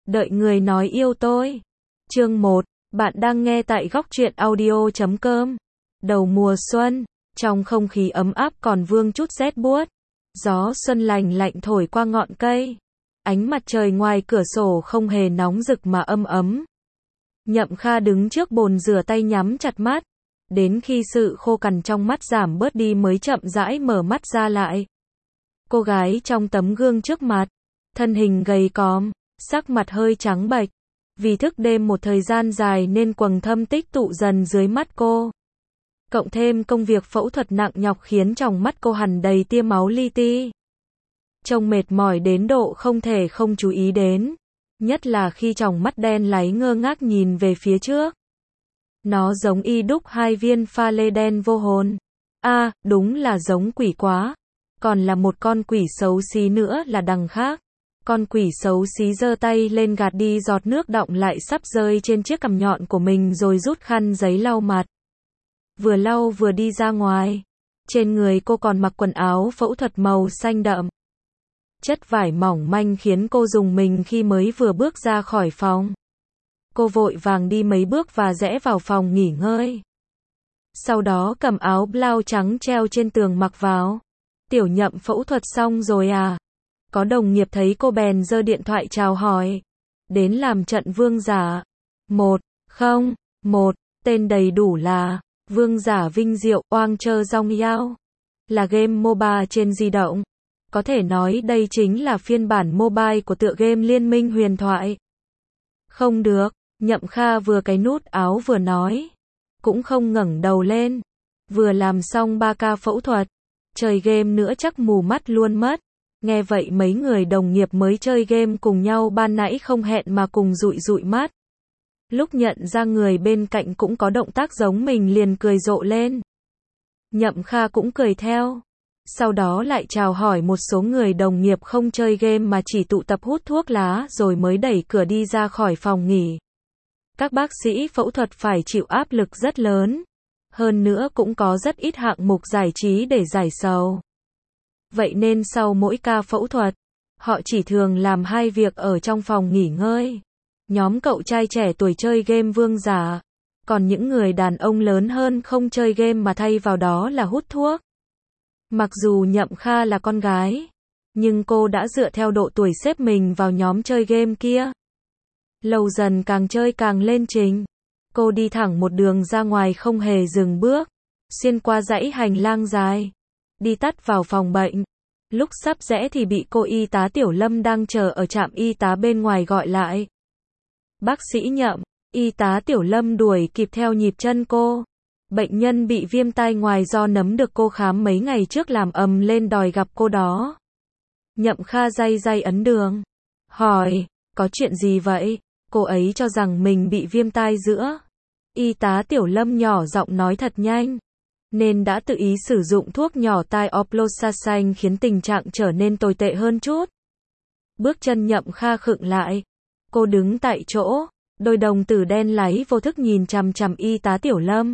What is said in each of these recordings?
Đợi người nói yêu tôi. Chương 1, bạn đang nghe tại góc truyện audio.com. Đầu mùa xuân, trong không khí ấm áp còn vương chút rét buốt. Gió xuân lành lạnh thổi qua ngọn cây. Ánh mặt trời ngoài cửa sổ không hề nóng rực mà ấm ấm. Nhậm Kha đứng trước bồn rửa tay nhắm chặt mắt. Đến khi sự khô cằn trong mắt giảm bớt đi mới chậm rãi mở mắt ra lại. Cô gái trong tấm gương trước mặt, thân hình gầy còm, sắc mặt hơi trắng bệch. Vì thức đêm một thời gian dài nên quầng thâm tích tụ dần dưới mắt cô. Cộng thêm công việc phẫu thuật nặng nhọc khiến trong mắt cô hằn đầy tia máu li ti. Trông mệt mỏi đến độ không thể không chú ý đến. Nhất là khi tròng mắt đen láy ngơ ngác nhìn về phía trước. Nó giống y đúc hai viên pha lê đen vô hồn. Đúng là giống quỷ quá. Còn là một con quỷ xấu xí nữa là đằng khác. Con quỷ xấu xí giơ tay lên gạt đi giọt nước đọng lại sắp rơi trên chiếc cằm nhọn của mình rồi rút khăn giấy lau mặt. Vừa lau vừa đi ra ngoài. Trên người cô còn mặc quần áo phẫu thuật màu xanh đậm. Chất vải mỏng manh khiến cô rùng mình khi mới vừa bước ra khỏi phòng. Cô vội vàng đi mấy bước và rẽ vào phòng nghỉ ngơi. Sau đó cầm áo blau trắng treo trên tường mặc vào. Tiểu Nhậm phẫu thuật xong rồi à? Có đồng nghiệp thấy cô bèn giơ điện thoại chào hỏi. Đến làm trận vương giả. 101, tên đầy đủ là Vương giả Vinh Diệu Oang Chơ Dong Yao. Là game MOBA trên di động. Có thể nói đây chính là phiên bản mobile của tựa game Liên minh huyền thoại. Không được, Nhậm Kha vừa cái nút áo vừa nói. Cũng không ngẩng đầu lên. Vừa làm xong 3 ca phẫu thuật. Chơi game nữa chắc mù mắt luôn mất. Nghe vậy mấy người đồng nghiệp mới chơi game cùng nhau ban nãy không hẹn mà cùng dụi mắt. Lúc nhận ra người bên cạnh cũng có động tác giống mình liền cười rộ lên. Nhậm Kha cũng cười theo. Sau đó lại chào hỏi một số người đồng nghiệp không chơi game mà chỉ tụ tập hút thuốc lá rồi mới đẩy cửa đi ra khỏi phòng nghỉ. Các bác sĩ phẫu thuật phải chịu áp lực rất lớn. Hơn nữa cũng có rất ít hạng mục giải trí để giải sầu. Vậy nên sau mỗi ca phẫu thuật, họ chỉ thường làm 2 việc ở trong phòng nghỉ ngơi. Nhóm cậu trai trẻ tuổi chơi game vương giả. Còn những người đàn ông lớn hơn không chơi game mà thay vào đó là hút thuốc. Mặc dù Nhậm Kha là con gái, nhưng cô đã dựa theo độ tuổi xếp mình vào nhóm chơi game kia. Lâu dần càng chơi càng lên trình. Cô đi thẳng một đường ra ngoài không hề dừng bước. Xuyên qua dãy hành lang dài. Đi tắt vào phòng bệnh. Lúc sắp rẽ thì bị cô y tá Tiểu Lâm đang chờ ở trạm y tá bên ngoài gọi lại. Bác sĩ Nhậm, y tá Tiểu Lâm đuổi kịp theo nhịp chân cô. Bệnh nhân bị viêm tai ngoài do nấm được cô khám mấy ngày trước làm ầm lên đòi gặp cô đó. Nhậm Kha day ấn đường. Hỏi, có chuyện gì vậy? Cô ấy cho rằng mình bị viêm tai giữa. Y tá Tiểu Lâm nhỏ giọng nói thật nhanh. Nên đã tự ý sử dụng thuốc nhỏ tai Oploxacin khiến tình trạng trở nên tồi tệ hơn chút. Bước chân Nhậm Kha khựng lại. Cô đứng tại chỗ, đôi đồng tử đen láy vô thức nhìn chằm chằm y tá Tiểu Lâm.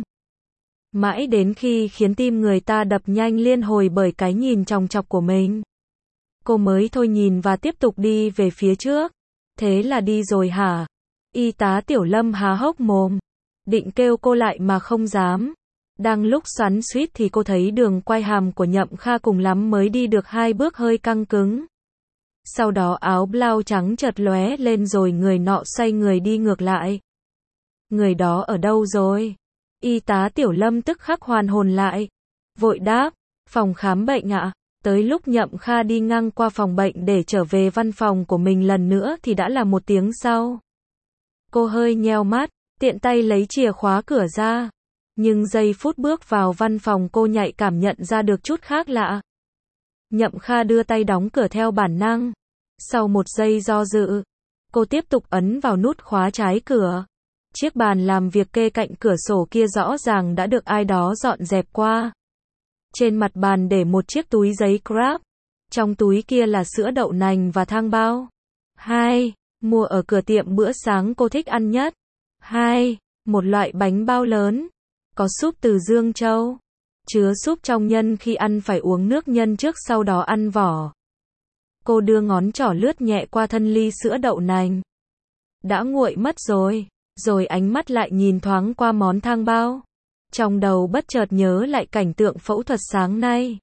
Mãi đến khi khiến tim người ta đập nhanh liên hồi bởi cái nhìn chòng chọc của mình. Cô mới thôi nhìn và tiếp tục đi về phía trước. Thế là đi rồi hả? Y tá Tiểu Lâm há hốc mồm. Định kêu cô lại mà không dám. Đang lúc xoắn xuýt thì cô thấy đường quai hàm của Nhậm Kha cùng lắm mới đi được 2 bước hơi căng cứng. Sau đó áo blau trắng chợt lóe lên rồi người nọ xoay người đi ngược lại. Người đó ở đâu rồi? Y tá Tiểu Lâm tức khắc hoàn hồn lại. Vội đáp, phòng khám bệnh ạ. Tới lúc Nhậm Kha đi ngang qua phòng bệnh để trở về văn phòng của mình lần nữa thì đã là 1 tiếng sau. Cô hơi nheo mắt, tiện tay lấy chìa khóa cửa ra. Nhưng giây phút bước vào văn phòng cô nhạy cảm nhận ra được chút khác lạ. Nhậm Kha đưa tay đóng cửa theo bản năng. Sau 1 giây do dự, cô tiếp tục ấn vào nút khóa trái cửa. Chiếc bàn làm việc kê cạnh cửa sổ kia rõ ràng đã được ai đó dọn dẹp qua. Trên mặt bàn để một chiếc túi giấy Grab. Trong túi kia là sữa đậu nành và thang bao. 2. Mua ở cửa tiệm bữa sáng cô thích ăn nhất. 2. Một loại bánh bao lớn. Có súp từ Dương Châu. Chứa súp trong nhân khi ăn phải uống nước nhân trước sau đó ăn vỏ. Cô đưa ngón trỏ lướt nhẹ qua thân ly sữa đậu nành. đã nguội mất rồi. Rồi ánh mắt lại nhìn thoáng qua món thang bao. Trong đầu bất chợt nhớ lại cảnh tượng phẫu thuật sáng nay.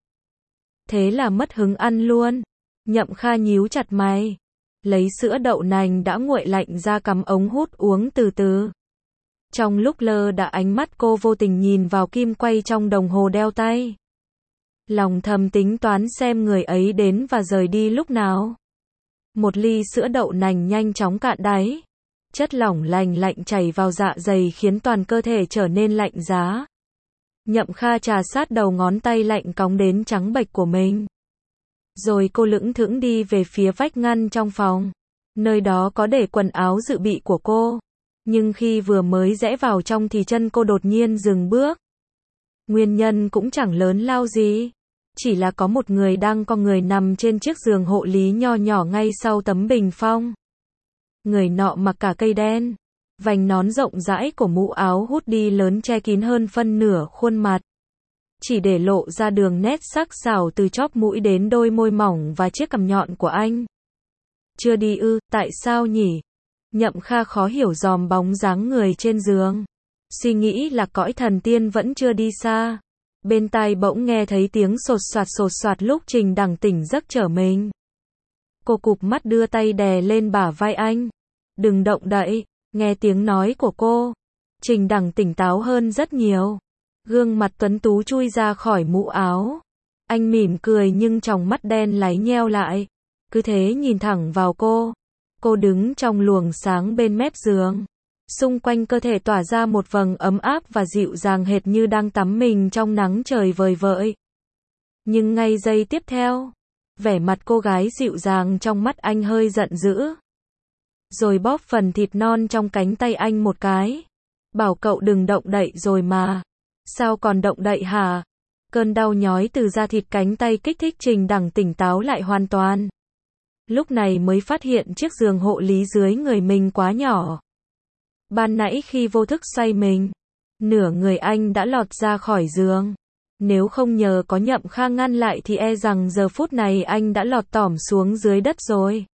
Thế là mất hứng ăn luôn. Nhậm Kha nhíu chặt mày. Lấy sữa đậu nành đã nguội lạnh ra cắm ống hút uống từ từ. Trong lúc lơ đãng ánh mắt cô vô tình nhìn vào kim quay trong đồng hồ đeo tay. Lòng thầm tính toán xem người ấy đến và rời đi lúc nào. Một ly sữa đậu nành nhanh chóng cạn đáy. Chất lỏng lành lạnh chảy vào dạ dày khiến toàn cơ thể trở nên lạnh giá. Nhậm Kha trà sát đầu ngón tay lạnh cóng đến trắng bệch của mình. Rồi cô lững thững đi về phía vách ngăn trong phòng. Nơi đó có để quần áo dự bị của cô. Nhưng khi vừa mới rẽ vào trong thì chân cô đột nhiên dừng bước. Nguyên nhân cũng chẳng lớn lao gì. Chỉ là có một người đang co người nằm trên chiếc giường hộ lý nho nhỏ ngay sau tấm bình phong. Người nọ mặc cả cây đen. Vành nón rộng rãi của mũ áo hút đi lớn che kín hơn phân nửa khuôn mặt. Chỉ để lộ ra đường nét sắc sảo từ chóp mũi đến đôi môi mỏng và chiếc cằm nhọn của anh. Chưa đi ư, tại sao nhỉ? Nhậm Kha khó hiểu dòm bóng dáng người trên giường. Suy nghĩ là cõi thần tiên vẫn chưa đi xa. Bên tai bỗng nghe thấy tiếng sột soạt lúc Trình Đằng tỉnh giấc trở mình. Cô cụp mắt đưa tay đè lên bả vai anh. Đừng động đậy, nghe tiếng nói của cô. Trình Đằng tỉnh táo hơn rất nhiều. Gương mặt tuấn tú chui ra khỏi mũ áo. Anh mỉm cười nhưng tròng mắt đen láy nheo lại. Cứ thế nhìn thẳng vào cô. Cô đứng trong luồng sáng bên mép giường. Xung quanh cơ thể tỏa ra một vầng ấm áp và dịu dàng hệt như đang tắm mình trong nắng trời vời vợi. Nhưng ngay giây tiếp theo, vẻ mặt cô gái dịu dàng trong mắt anh hơi giận dữ. Rồi bóp phần thịt non trong cánh tay anh một cái. Bảo cậu đừng động đậy rồi mà. Sao còn động đậy hả? Cơn đau nhói từ da thịt cánh tay kích thích Trình Đằng tỉnh táo lại hoàn toàn. Lúc này mới phát hiện chiếc giường hộ lý dưới người mình quá nhỏ. Ban nãy khi vô thức xoay mình, nửa người anh đã lọt ra khỏi giường. Nếu không nhờ có Nhậm Kha ngăn lại thì e rằng giờ phút này anh đã lọt tỏm xuống dưới đất rồi.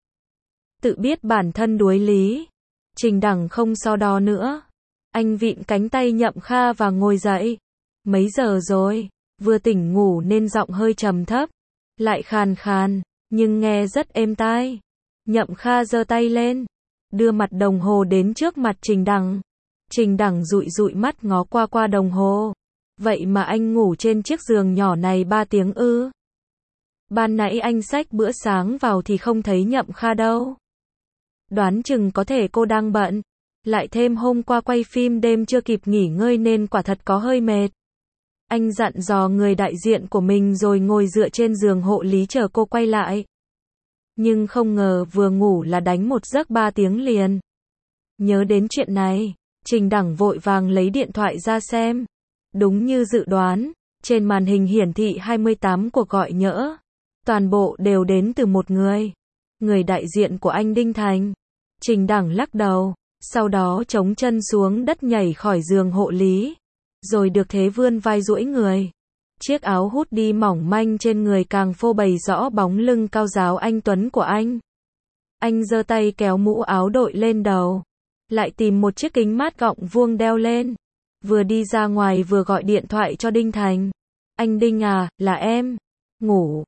Tự biết bản thân đuối lý, Trình Đằng không so đo nữa. Anh vịn cánh tay Nhậm Kha và ngồi dậy. Mấy giờ rồi? Vừa tỉnh ngủ nên giọng hơi trầm thấp, lại khàn khàn, nhưng nghe rất êm tai. Nhậm Kha giơ tay lên, đưa mặt đồng hồ đến trước mặt Trình Đằng. Trình Đằng dụi dụi mắt ngó qua đồng hồ. Vậy mà anh ngủ trên chiếc giường nhỏ này 3 tiếng ư? Ban nãy anh xách bữa sáng vào thì không thấy Nhậm Kha đâu. Đoán chừng có thể cô đang bận. Lại thêm hôm qua quay phim đêm chưa kịp nghỉ ngơi nên quả thật có hơi mệt. Anh dặn dò người đại diện của mình rồi ngồi dựa trên giường hộ lý chờ cô quay lại. Nhưng không ngờ vừa ngủ là đánh một giấc 3 tiếng liền. Nhớ đến chuyện này, Trình Đằng vội vàng lấy điện thoại ra xem. Đúng như dự đoán, trên màn hình hiển thị 28 cuộc gọi nhỡ. Toàn bộ đều đến từ một người. Người đại diện của anh Đinh Thành. Trình Đằng lắc đầu, sau đó chống chân xuống đất nhảy khỏi giường hộ lý. Rồi được thế vươn vai duỗi người. Chiếc áo hút đi mỏng manh trên người càng phô bày rõ bóng lưng cao ráo anh tuấn của anh. Anh giơ tay kéo mũ áo đội lên đầu. Lại tìm một chiếc kính mát gọng vuông đeo lên. Vừa đi ra ngoài vừa gọi điện thoại cho Đinh Thành. Anh Đinh à, là em. Ngủ,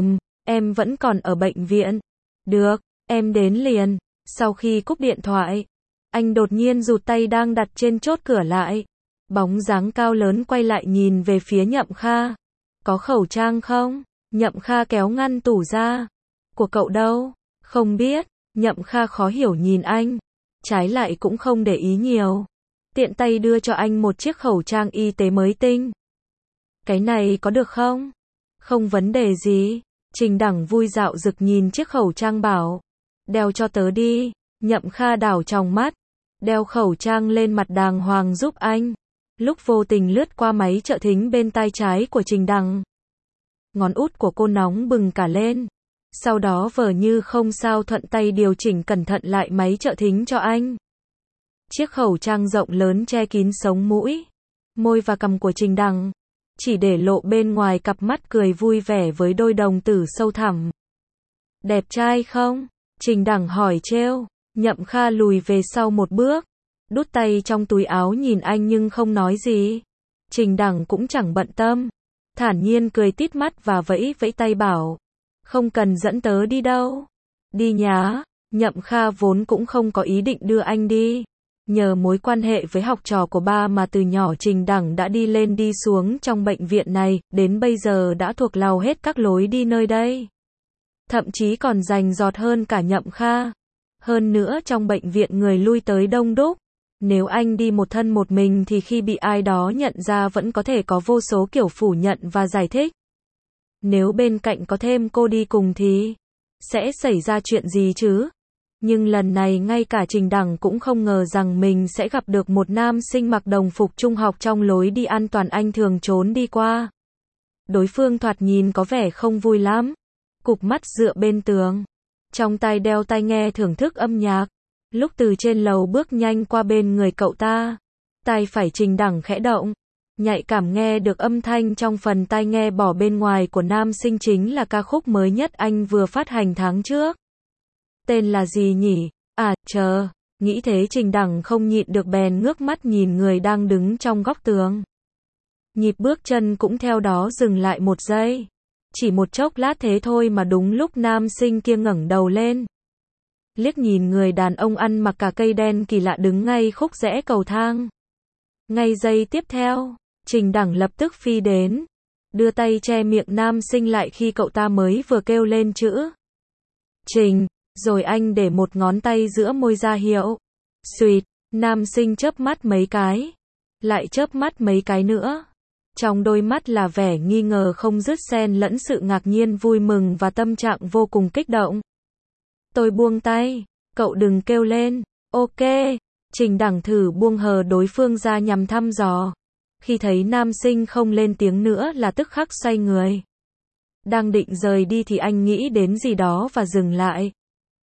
em vẫn còn ở bệnh viện. Được, em đến liền. Sau khi cúp điện thoại, anh đột nhiên rụt tay đang đặt trên chốt cửa lại. Bóng dáng cao lớn quay lại nhìn về phía Nhậm Kha. Có khẩu trang không? Nhậm Kha kéo ngăn tủ ra. Của cậu đâu? Không biết. Nhậm Kha khó hiểu nhìn anh. Trái lại cũng không để ý nhiều. Tiện tay đưa cho anh một chiếc khẩu trang y tế mới tinh. Cái này có được không? Không vấn đề gì. Trình Đằng vui dạo rực nhìn chiếc khẩu trang bảo. Đeo cho tớ đi. Nhậm Kha đảo tròng mắt. Đeo khẩu trang lên mặt đàng hoàng giúp anh. Lúc vô tình lướt qua máy trợ thính bên tai trái của Trình Đằng. Ngón út của cô nóng bừng cả lên. Sau đó vờ như không sao thuận tay điều chỉnh cẩn thận lại máy trợ thính cho anh. Chiếc khẩu trang rộng lớn che kín sống mũi, môi và cằm của Trình Đằng. Chỉ để lộ bên ngoài cặp mắt cười vui vẻ với đôi đồng tử sâu thẳm. Đẹp trai không? Trình Đằng hỏi trêu. Nhậm Kha lùi về sau một bước, đút tay trong túi áo nhìn anh nhưng không nói gì. Trình Đằng cũng chẳng bận tâm, thản nhiên cười tít mắt và vẫy vẫy tay bảo, không cần dẫn tớ đi đâu. Đi nhá. Nhậm Kha vốn cũng không có ý định đưa anh đi. Nhờ mối quan hệ với học trò của ba mà từ nhỏ Trình Đằng đã đi lên đi xuống trong bệnh viện này, đến bây giờ đã thuộc lầu hết các lối đi nơi đây. Thậm chí còn rành rọt hơn cả Nhậm Kha. Hơn nữa trong bệnh viện người lui tới đông đúc. Nếu anh đi một thân một mình thì khi bị ai đó nhận ra vẫn có thể có vô số kiểu phủ nhận và giải thích. Nếu bên cạnh có thêm cô đi cùng thì sẽ xảy ra chuyện gì chứ? Nhưng lần này ngay cả Trình Đằng cũng không ngờ rằng mình sẽ gặp được một nam sinh mặc đồng phục trung học trong lối đi an toàn anh thường trốn đi qua. Đối phương thoạt nhìn có vẻ không vui lắm. Cụp mắt dựa bên tường, trong tai đeo tai nghe thưởng thức âm nhạc. Lúc từ trên lầu bước nhanh qua bên người cậu ta, tai phải Trình Đằng khẽ động, nhạy cảm nghe được âm thanh trong phần tai nghe bỏ bên ngoài của nam sinh chính là ca khúc mới nhất anh vừa phát hành tháng trước. Tên là gì nhỉ? À, chờ, nghĩ thế Trình Đằng không nhịn được bèn ngước mắt nhìn người đang đứng trong góc tường. Nhịp bước chân cũng theo đó dừng lại một giây. Chỉ một chốc lát thế thôi mà đúng lúc nam sinh kia ngẩng đầu lên. Liếc nhìn người đàn ông ăn mặc cả cây đen kỳ lạ đứng ngay khúc rẽ cầu thang. Ngay giây tiếp theo, Trình Đằng lập tức phi đến, đưa tay che miệng nam sinh lại khi cậu ta mới vừa kêu lên chữ Trình, rồi anh để một ngón tay giữa môi ra hiệu. Xuỵt, nam sinh chớp mắt mấy cái, lại chớp mắt mấy cái nữa. Trong đôi mắt là vẻ nghi ngờ không dứt xen lẫn sự ngạc nhiên vui mừng và tâm trạng vô cùng kích động. Tôi buông tay, cậu đừng kêu lên. Ok, Trình Đằng thử buông hờ đối phương ra nhằm thăm dò. Khi thấy nam sinh không lên tiếng nữa là tức khắc xoay người. Đang định rời đi thì anh nghĩ đến gì đó và dừng lại.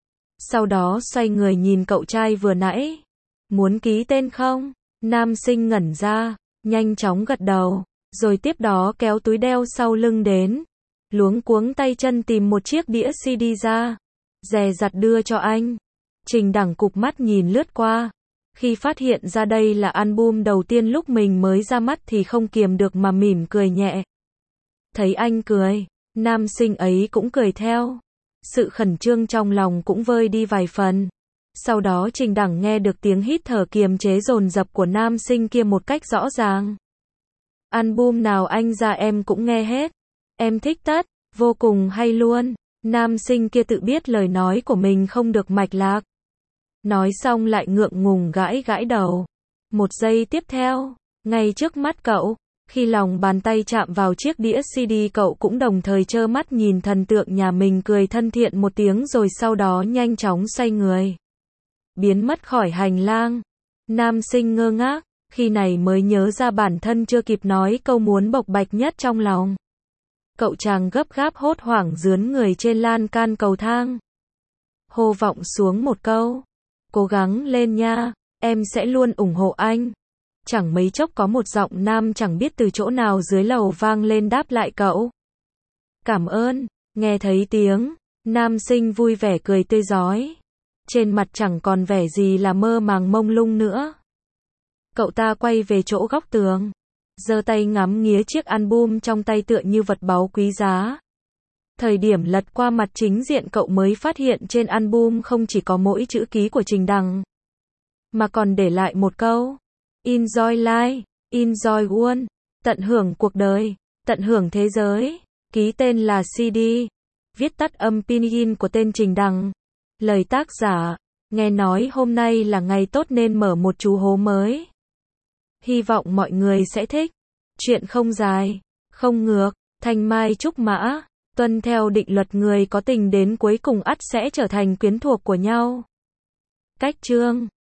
Sau đó xoay người nhìn cậu trai vừa nãy. Muốn ký tên không? Nam sinh ngẩn ra, nhanh chóng gật đầu, rồi tiếp đó kéo túi đeo sau lưng đến. Luống cuống tay chân tìm một chiếc đĩa CD ra, dè dặt đưa cho anh. Trình Đằng cụp mắt nhìn lướt qua. Khi phát hiện ra đây là album đầu tiên lúc mình mới ra mắt thì không kiềm được mà mỉm cười nhẹ. Thấy anh cười, nam sinh ấy cũng cười theo. Sự khẩn trương trong lòng cũng vơi đi vài phần. Sau đó Trình Đằng nghe được tiếng hít thở kiềm chế dồn dập của nam sinh kia một cách rõ ràng. Album nào anh ra em cũng nghe hết. Em thích tất, vô cùng hay luôn. Nam sinh kia tự biết lời nói của mình không được mạch lạc. Nói xong lại ngượng ngùng gãi gãi đầu. Một giây tiếp theo, ngay trước mắt cậu, khi lòng bàn tay chạm vào chiếc đĩa CD cậu cũng đồng thời trơ mắt nhìn thần tượng nhà mình cười thân thiện một tiếng rồi sau đó nhanh chóng xoay người. Biến mất khỏi hành lang. Nam sinh ngơ ngác, khi này mới nhớ ra bản thân chưa kịp nói câu muốn bộc bạch nhất trong lòng. Cậu chàng gấp gáp hốt hoảng dướn người trên lan can cầu thang. Hô vọng xuống một câu. Cố gắng lên nha, em sẽ luôn ủng hộ anh. Chẳng mấy chốc có một giọng nam chẳng biết từ chỗ nào dưới lầu vang lên đáp lại cậu. Cảm ơn, nghe thấy tiếng, nam sinh vui vẻ cười tươi rói. Trên mặt chẳng còn vẻ gì là mơ màng mông lung nữa. Cậu ta quay về chỗ góc tường, giơ tay ngắm nghía chiếc album trong tay tựa như vật báu quý giá. Thời điểm lật qua mặt chính diện cậu mới phát hiện trên album không chỉ có mỗi chữ ký của Trình Đằng, mà còn để lại một câu. Enjoy life, enjoy world, tận hưởng cuộc đời, tận hưởng thế giới. Ký tên là CD, viết tắt âm pinyin của tên Trình Đằng. Lời tác giả, nghe nói hôm nay là ngày tốt nên mở một chú hố mới. Hy vọng mọi người sẽ thích. Chuyện không dài, không ngược, thanh mai trúc mã, tuân theo định luật người có tình đến cuối cùng ắt sẽ trở thành quyến thuộc của nhau. Cách chương